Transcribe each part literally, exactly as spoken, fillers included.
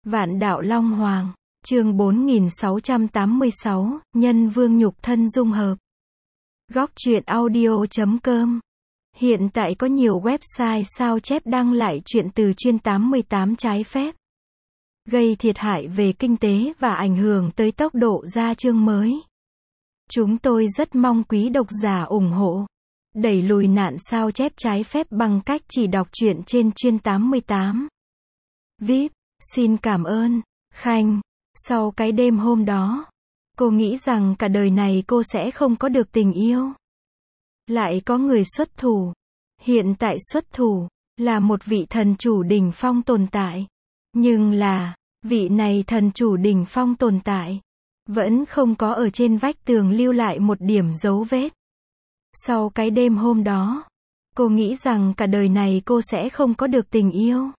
Vạn đạo Long Hoàng, chương bốn nghìn sáu trăm tám mươi sáu, Nhân Vương nhục thân dung hợp. Góc truyện audio chấm com. Hiện tại có nhiều website sao chép đăng lại truyện từ chuyên tám mươi tám trái phép, gây thiệt hại về kinh tế và ảnh hưởng tới tốc độ ra chương mới. Chúng tôi rất mong quý độc giả ủng hộ, đẩy lùi nạn sao chép trái phép bằng cách chỉ đọc truyện trên chuyên tám mươi tám. vê i pê, xin cảm ơn. Khanh, sau cái đêm hôm đó, cô nghĩ rằng cả đời này cô sẽ không có được tình yêu. Lại có người xuất thủ. Hiện tại xuất thủ là một vị thần chủ đỉnh phong tồn tại. Nhưng là, vị này thần chủ đỉnh phong tồn tại vẫn không có ở trên vách tường lưu lại một điểm dấu vết. Sau cái đêm hôm đó, cô nghĩ rằng cả đời này cô sẽ không có được tình yêu.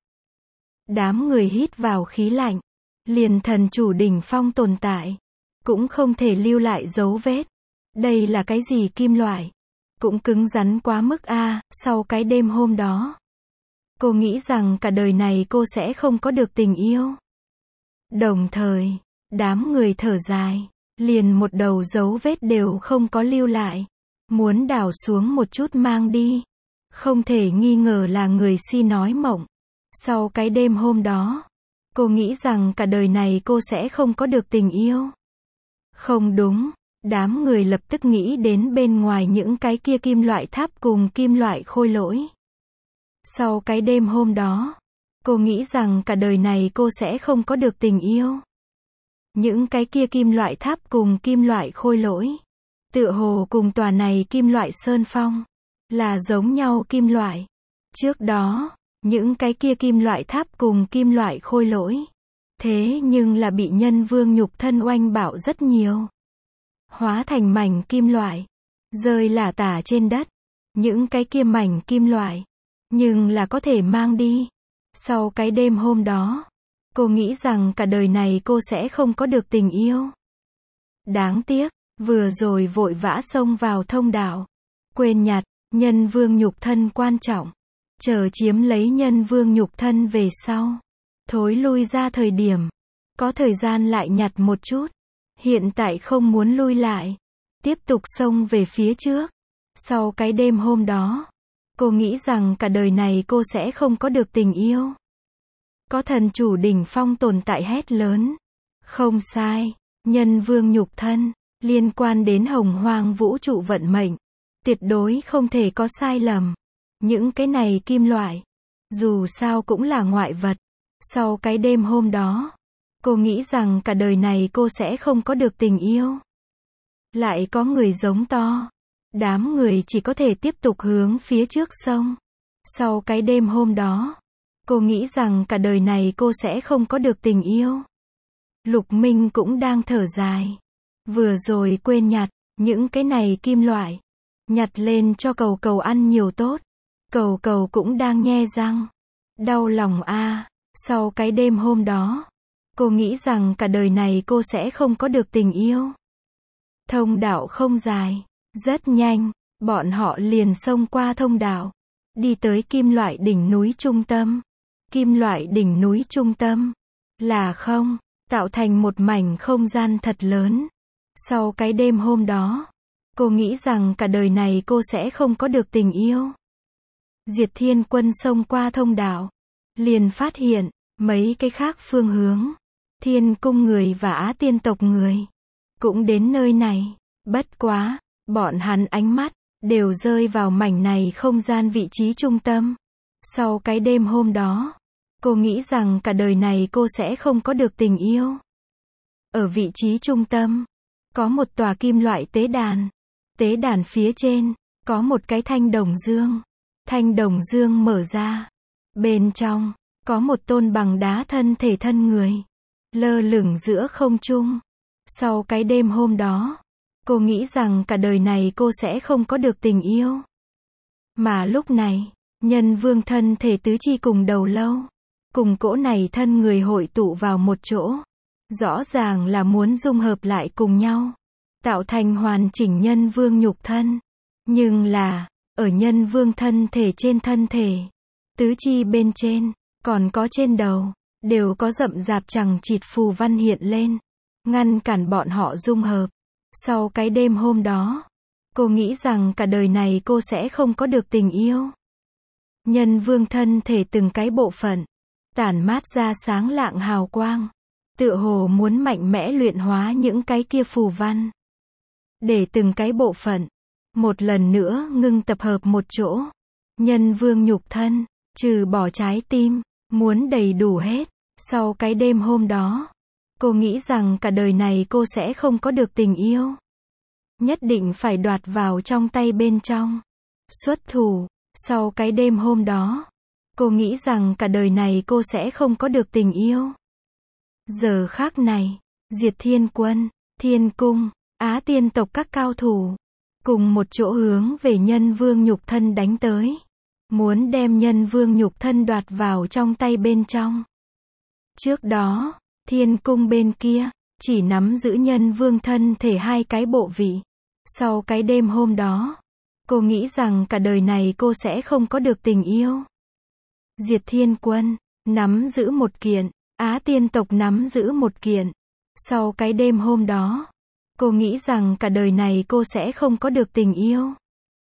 Đám người hít vào khí lạnh. Liền thần chủ đỉnh phong tồn tại cũng không thể lưu lại dấu vết. Đây là cái gì kim loại? Cũng cứng rắn quá mức a. À, sau cái đêm hôm đó, cô nghĩ rằng cả đời này cô sẽ không có được tình yêu. Đồng thời, đám người thở dài, liền một đầu dấu vết đều không có lưu lại. Muốn đào xuống một chút mang đi. Không thể nghi ngờ là người si nói mộng. Sau cái đêm hôm đó, cô nghĩ rằng cả đời này cô sẽ không có được tình yêu. Không đúng, đám người lập tức nghĩ đến bên ngoài những cái kia kim loại tháp cùng kim loại khôi lỗi. Sau cái đêm hôm đó, cô nghĩ rằng cả đời này cô sẽ không có được tình yêu. Những cái kia kim loại tháp cùng kim loại khôi lỗi, tựa hồ cùng tòa này kim loại sơn phong, là giống nhau kim loại. Trước đó, những cái kia kim loại tháp cùng kim loại khôi lỗi, thế nhưng là bị Nhân Vương nhục thân oanh bạo rất nhiều. Hóa thành mảnh kim loại, rơi lả tả trên đất. Những cái kia mảnh kim loại, nhưng là có thể mang đi. Sau cái đêm hôm đó, cô nghĩ rằng cả đời này cô sẽ không có được tình yêu. Đáng tiếc, vừa rồi vội vã xông vào thông đạo, quên nhặt, Nhân Vương nhục thân quan trọng. Chờ chiếm lấy Nhân Vương nhục thân về sau, thối lui ra thời điểm, có thời gian lại nhặt một chút. Hiện tại không muốn lui lại, tiếp tục xông về phía trước. Sau cái đêm hôm đó, cô nghĩ rằng cả đời này cô sẽ không có được tình yêu. Có thần chủ đỉnh phong tồn tại hét lớn. Không sai, Nhân Vương nhục thân, liên quan đến hồng hoang vũ trụ vận mệnh. Tuyệt đối không thể có sai lầm. Những cái này kim loại, dù sao cũng là ngoại vật. Sau cái đêm hôm đó, cô nghĩ rằng cả đời này cô sẽ không có được tình yêu. Lại có người giống to. Đám người chỉ có thể tiếp tục hướng phía trước xông. Sau cái đêm hôm đó, cô nghĩ rằng cả đời này cô sẽ không có được tình yêu. Lục Minh cũng đang thở dài. Vừa rồi quên nhặt, những cái này kim loại. Nhặt lên cho cầu cầu ăn nhiều tốt. Cầu cầu cũng đang nhe răng. Đau lòng a. À. Sau cái đêm hôm đó, cô nghĩ rằng cả đời này cô sẽ không có được tình yêu. Thông đạo không dài, rất nhanh, bọn họ liền xông qua thông đạo, đi tới kim loại đỉnh núi trung tâm. Kim loại đỉnh núi trung tâm là không, tạo thành một mảnh không gian thật lớn. Sau cái đêm hôm đó, cô nghĩ rằng cả đời này cô sẽ không có được tình yêu. Diệt Thiên Quân xông qua thông đạo, liền phát hiện mấy cái khác phương hướng, Thiên Cung người và Á Tiên tộc người cũng đến nơi này. Bất quá, bọn hắn ánh mắt đều rơi vào mảnh này không gian vị trí trung tâm. Sau cái đêm hôm đó, cô nghĩ rằng cả đời này cô sẽ không có được tình yêu. Ở vị trí trung tâm, có một tòa kim loại tế đàn. Tế đàn phía trên, có một cái thanh đồng dương. Thanh đồng dương mở ra. Bên trong, có một tôn bằng đá thân thể thân người, lơ lửng giữa không trung. Sau cái đêm hôm đó, cô nghĩ rằng cả đời này cô sẽ không có được tình yêu. Mà lúc này, Nhân Vương thân thể tứ chi cùng đầu lâu, cùng cỗ này thân người hội tụ vào một chỗ. Rõ ràng là muốn dung hợp lại cùng nhau, tạo thành hoàn chỉnh Nhân Vương nhục thân. Nhưng là, ở Nhân Vương thân thể trên thân thể, tứ chi bên trên, còn có trên đầu, đều có rậm rạp chằng chịt phù văn hiện lên, ngăn cản bọn họ dung hợp. Sau cái đêm hôm đó, cô nghĩ rằng cả đời này cô sẽ không có được tình yêu. Nhân vương thân thể từng cái bộ phận, tản mát ra sáng lạng hào quang, tựa hồ muốn mạnh mẽ luyện hóa những cái kia phù văn. Để từng cái bộ phận, một lần nữa ngưng tập hợp một chỗ. Nhân vương nhục thân, trừ bỏ trái tim, muốn đầy đủ hết. Sau cái đêm hôm đó, cô nghĩ rằng cả đời này cô sẽ không có được tình yêu. Nhất định phải đoạt vào trong tay bên trong. Xuất thủ, sau cái đêm hôm đó, cô nghĩ rằng cả đời này cô sẽ không có được tình yêu. Giờ khác này, Diệt Thiên Quân, Thiên Cung, Á Tiên tộc các cao thủ, cùng một chỗ hướng về nhân vương nhục thân đánh tới. Muốn đem nhân vương nhục thân đoạt vào trong tay bên trong. Trước đó, Thiên Cung bên kia, chỉ nắm giữ nhân vương thân thể hai cái bộ vị. Sau cái đêm hôm đó, cô nghĩ rằng cả đời này cô sẽ không có được tình yêu. Diệt Thiên Quân, nắm giữ một kiện, Á Tiên tộc nắm giữ một kiện. Sau cái đêm hôm đó, cô nghĩ rằng cả đời này cô sẽ không có được tình yêu.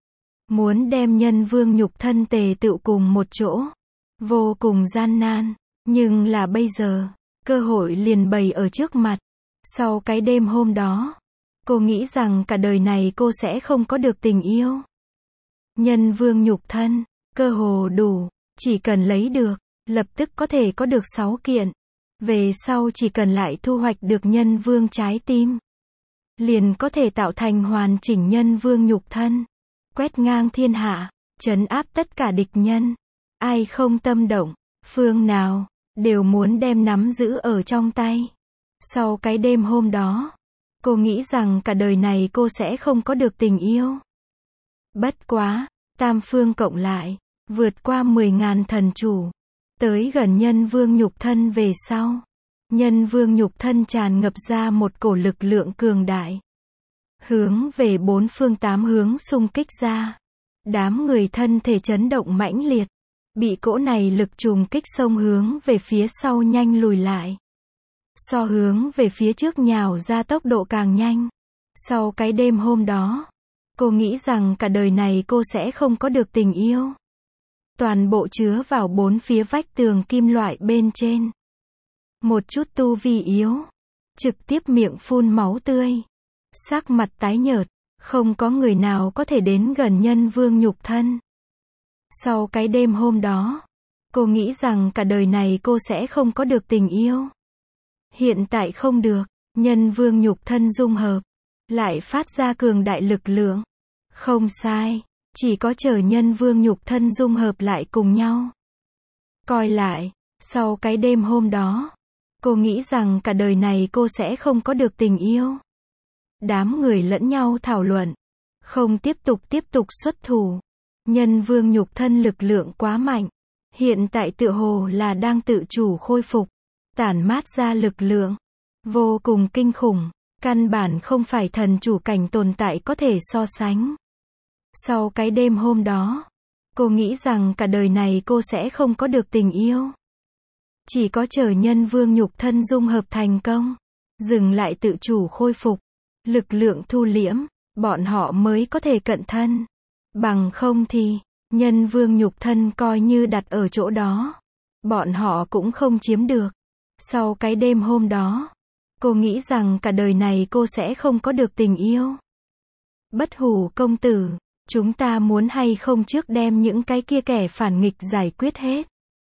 Muốn đem nhân vương nhục thân tề tựu cùng một chỗ. Vô cùng gian nan, nhưng là bây giờ, cơ hội liền bày ở trước mặt. Sau cái đêm hôm đó, cô nghĩ rằng cả đời này cô sẽ không có được tình yêu. Nhân vương nhục thân, cơ hồ đủ, chỉ cần lấy được, lập tức có thể có được sáu kiện. Về sau chỉ cần lại thu hoạch được nhân vương trái tim, liền có thể tạo thành hoàn chỉnh nhân vương nhục thân. Quét ngang thiên hạ, trấn áp tất cả địch nhân. Ai không tâm động, phương nào, đều muốn đem nắm giữ ở trong tay. Sau cái đêm hôm đó, cô nghĩ rằng cả đời này cô sẽ không có được tình yêu. Bất quá, tam phương cộng lại, vượt qua mười ngàn thần chủ, tới gần nhân vương nhục thân về sau. Nhân vương nhục thân tràn ngập ra một cổ lực lượng cường đại. Hướng về bốn phương tám hướng xung kích ra. Đám người thân thể chấn động mãnh liệt. Bị cỗ này lực trùng kích xông hướng về phía sau nhanh lùi lại. So hướng về phía trước nhào ra tốc độ càng nhanh. Sau cái đêm hôm đó, cô nghĩ rằng cả đời này cô sẽ không có được tình yêu. Toàn bộ chứa vào bốn phía vách tường kim loại bên trên. Một chút tu vi yếu, trực tiếp miệng phun máu tươi. Sắc mặt tái nhợt, không có người nào có thể đến gần nhân vương nhục thân. Sau cái đêm hôm đó, cô nghĩ rằng cả đời này cô sẽ không có được tình yêu. Hiện tại không được, nhân vương nhục thân dung hợp, lại phát ra cường đại lực lượng. Không sai, chỉ có chờ nhân vương nhục thân dung hợp lại cùng nhau. Coi lại, sau cái đêm hôm đó, cô nghĩ rằng cả đời này cô sẽ không có được tình yêu. Đám người lẫn nhau thảo luận, không tiếp tục tiếp tục xuất thủ. Nhân vương nhục thân lực lượng quá mạnh, hiện tại tựa hồ là đang tự chủ khôi phục, tản mát ra lực lượng vô cùng kinh khủng, căn bản không phải thần chủ cảnh tồn tại có thể so sánh. Sau cái đêm hôm đó, cô nghĩ rằng cả đời này cô sẽ không có được tình yêu. Chỉ có chờ nhân vương nhục thân dung hợp thành công, dừng lại tự chủ khôi phục, lực lượng thu liễm, bọn họ mới có thể cận thân. Bằng không thì, nhân vương nhục thân coi như đặt ở chỗ đó, bọn họ cũng không chiếm được. Sau cái đêm hôm đó, cô nghĩ rằng cả đời này cô sẽ không có được tình yêu. Bất Hủ công tử, chúng ta muốn hay không trước đem những cái kia kẻ phản nghịch giải quyết hết.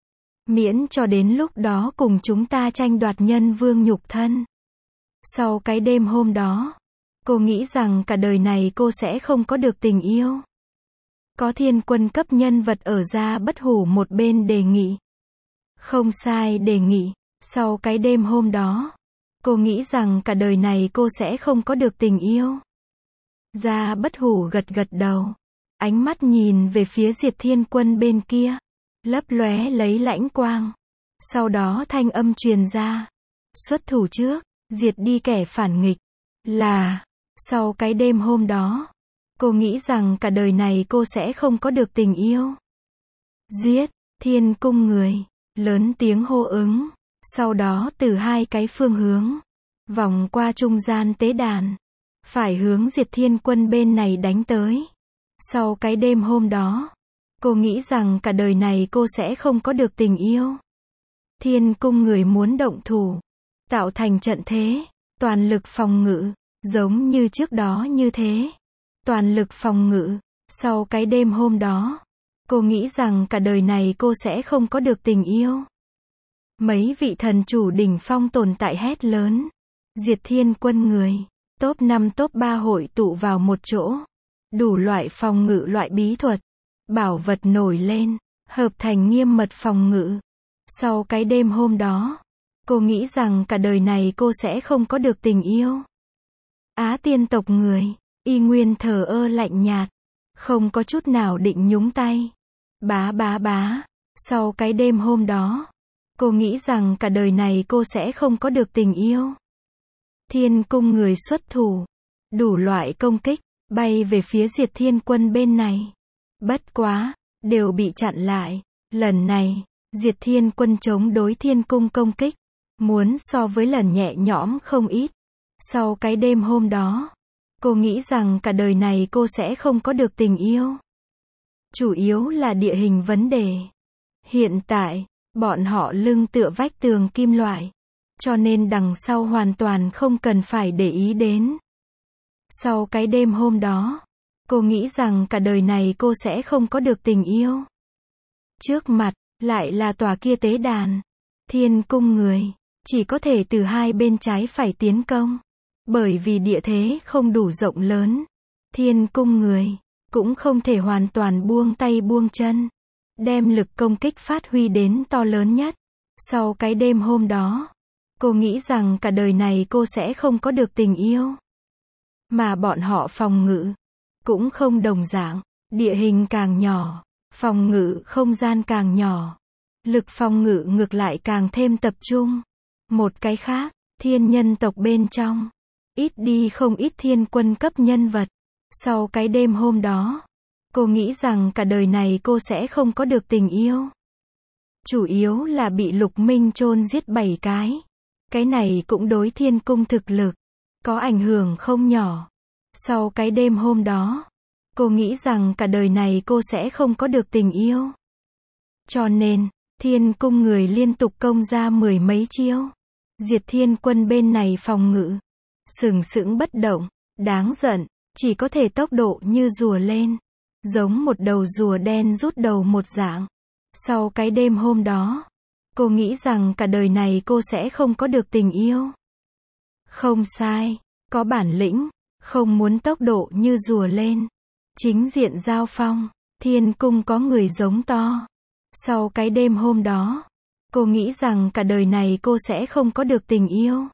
Miễn cho đến lúc đó cùng chúng ta tranh đoạt nhân vương nhục thân. Sau cái đêm hôm đó, cô nghĩ rằng cả đời này cô sẽ không có được tình yêu. Có thiên quân cấp nhân vật ở ra Bất Hủ một bên đề nghị. Không sai đề nghị, sau cái đêm hôm đó, cô nghĩ rằng cả đời này cô sẽ không có được tình yêu. Ra Bất Hủ gật gật đầu, ánh mắt nhìn về phía Diệt Thiên Quân bên kia, lấp lóe lấy lãnh quang. Sau đó thanh âm truyền ra, xuất thủ trước, diệt đi kẻ phản nghịch. Là, sau cái đêm hôm đó, cô nghĩ rằng cả đời này cô sẽ không có được tình yêu. Giết, Thiên Cung người, lớn tiếng hô ứng. Sau đó từ hai cái phương hướng, vòng qua trung gian tế đàn, phải hướng Diệt Thiên Quân bên này đánh tới. Sau cái đêm hôm đó, cô nghĩ rằng cả đời này cô sẽ không có được tình yêu. Thiên cung người muốn động thủ, tạo thành trận thế, toàn lực phòng ngự, giống như trước đó như thế. Toàn lực phòng ngự. Sau cái đêm hôm đó, cô nghĩ rằng cả đời này cô sẽ không có được tình yêu. Mấy vị thần chủ đỉnh phong tồn tại hét lớn. Diệt Thiên Quân người, top năm top ba hội tụ vào một chỗ. Đủ loại phòng ngự loại bí thuật, bảo vật nổi lên, hợp thành nghiêm mật phòng ngự. Sau cái đêm hôm đó, cô nghĩ rằng cả đời này cô sẽ không có được tình yêu. Á tiên tộc người, y nguyên thờ ơ lạnh nhạt, không có chút nào định nhúng tay. Bá bá bá, sau cái đêm hôm đó, cô nghĩ rằng cả đời này cô sẽ không có được tình yêu. Thiên cung người xuất thủ, đủ loại công kích, bay về phía Diệt Thiên Quân bên này. Bất quá, đều bị chặn lại. Lần này, Diệt Thiên Quân chống đối Thiên cung công kích, muốn so với lần nhẹ nhõm không ít. Sau cái đêm hôm đó, cô nghĩ rằng cả đời này cô sẽ không có được tình yêu. Chủ yếu là địa hình vấn đề. Hiện tại, bọn họ lưng tựa vách tường kim loại, cho nên đằng sau hoàn toàn không cần phải để ý đến. Sau cái đêm hôm đó, cô nghĩ rằng cả đời này cô sẽ không có được tình yêu. Trước mặt, lại là tòa kia tế đàn. Thiên cung người, chỉ có thể từ hai bên trái phải tiến công. Bởi vì địa thế không đủ rộng lớn. Thiên cung người, cũng không thể hoàn toàn buông tay buông chân. Đem lực công kích phát huy đến to lớn nhất. Sau cái đêm hôm đó, cô nghĩ rằng cả đời này cô sẽ không có được tình yêu. Mà bọn họ phòng ngự, cũng không đồng dạng. Địa hình càng nhỏ, phòng ngự không gian càng nhỏ. Lực phòng ngự ngược lại càng thêm tập trung. Một cái khác, thiên nhân tộc bên trong, ít đi không ít thiên quân cấp nhân vật. Sau cái đêm hôm đó, cô nghĩ rằng cả đời này cô sẽ không có được tình yêu. Chủ yếu là bị Lục Minh chôn giết bảy cái. Cái này cũng đối thiên cung thực lực, có ảnh hưởng không nhỏ. Sau cái đêm hôm đó, cô nghĩ rằng cả đời này cô sẽ không có được tình yêu. Cho nên, thiên cung người liên tục công ra mười mấy chiêu. Diệt Thiên Quân bên này phòng ngự, sừng sững bất động, đáng giận, chỉ có thể tốc độ như rùa lên. Giống một đầu rùa đen rút đầu một dạng. Sau cái đêm hôm đó, cô nghĩ rằng cả đời này cô sẽ không có được tình yêu. Không sai, có bản lĩnh, không muốn tốc độ như rùa lên. Chính diện giao phong, thiên cung có người giống to. Sau cái đêm hôm đó, cô nghĩ rằng cả đời này cô sẽ không có được tình yêu.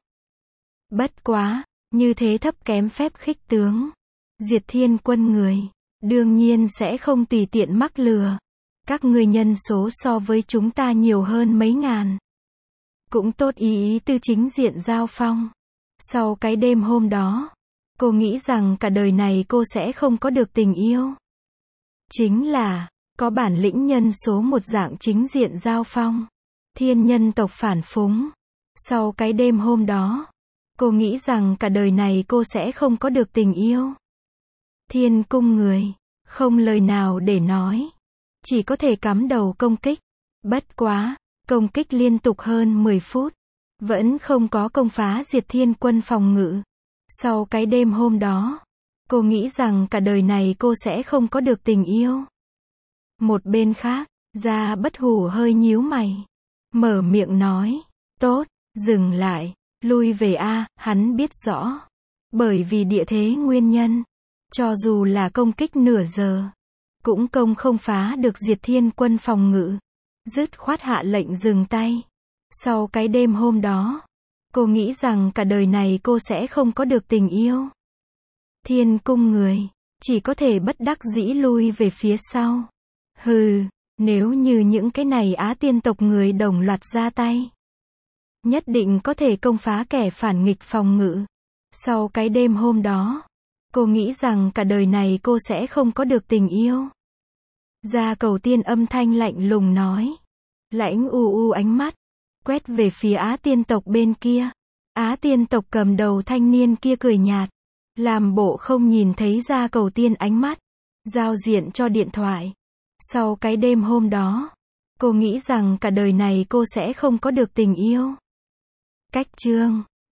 Bất quá, như thế thấp kém phép khích tướng. Diệt Thiên Quân người, đương nhiên sẽ không tùy tiện mắc lừa. Các ngươi nhân số so với chúng ta nhiều hơn mấy ngàn. Cũng tốt ý ý tư chính diện giao phong. Sau cái đêm hôm đó, cô nghĩ rằng cả đời này cô sẽ không có được tình yêu. Chính là, có bản lĩnh nhân số một dạng chính diện giao phong. Thiên nhân tộc phản phúng. Sau cái đêm hôm đó, cô nghĩ rằng cả đời này cô sẽ không có được tình yêu. Thiên cung người, không lời nào để nói. Chỉ có thể cắm đầu công kích. Bất quá, công kích liên tục hơn mười phút. Vẫn không có công phá Diệt Thiên Quân phòng ngự. Sau cái đêm hôm đó, cô nghĩ rằng cả đời này cô sẽ không có được tình yêu. Một bên khác, Gia Bất Hủ hơi nhíu mày. Mở miệng nói, tốt, dừng lại, lui về a, hắn biết rõ. Bởi vì địa thế nguyên nhân, cho dù là công kích nửa giờ, cũng công không phá được Diệt Thiên Quân phòng ngự. Dứt khoát hạ lệnh dừng tay. Sau cái đêm hôm đó, cô nghĩ rằng cả đời này cô sẽ không có được tình yêu. Thiên cung người, chỉ có thể bất đắc dĩ lui về phía sau. Hừ, nếu như những cái này Á tiên tộc người đồng loạt ra tay, nhất định có thể công phá kẻ phản nghịch phòng ngự. Sau cái đêm hôm đó, cô nghĩ rằng cả đời này cô sẽ không có được tình yêu. Gia Cầu Tiên âm thanh lạnh lùng nói. Lãnh u u ánh mắt, quét về phía Á tiên tộc bên kia. Á tiên tộc cầm đầu thanh niên kia cười nhạt, làm bộ không nhìn thấy Gia Cầu Tiên ánh mắt, giao diện cho điện thoại. Sau cái đêm hôm đó, cô nghĩ rằng cả đời này cô sẽ không có được tình yêu. Cách chương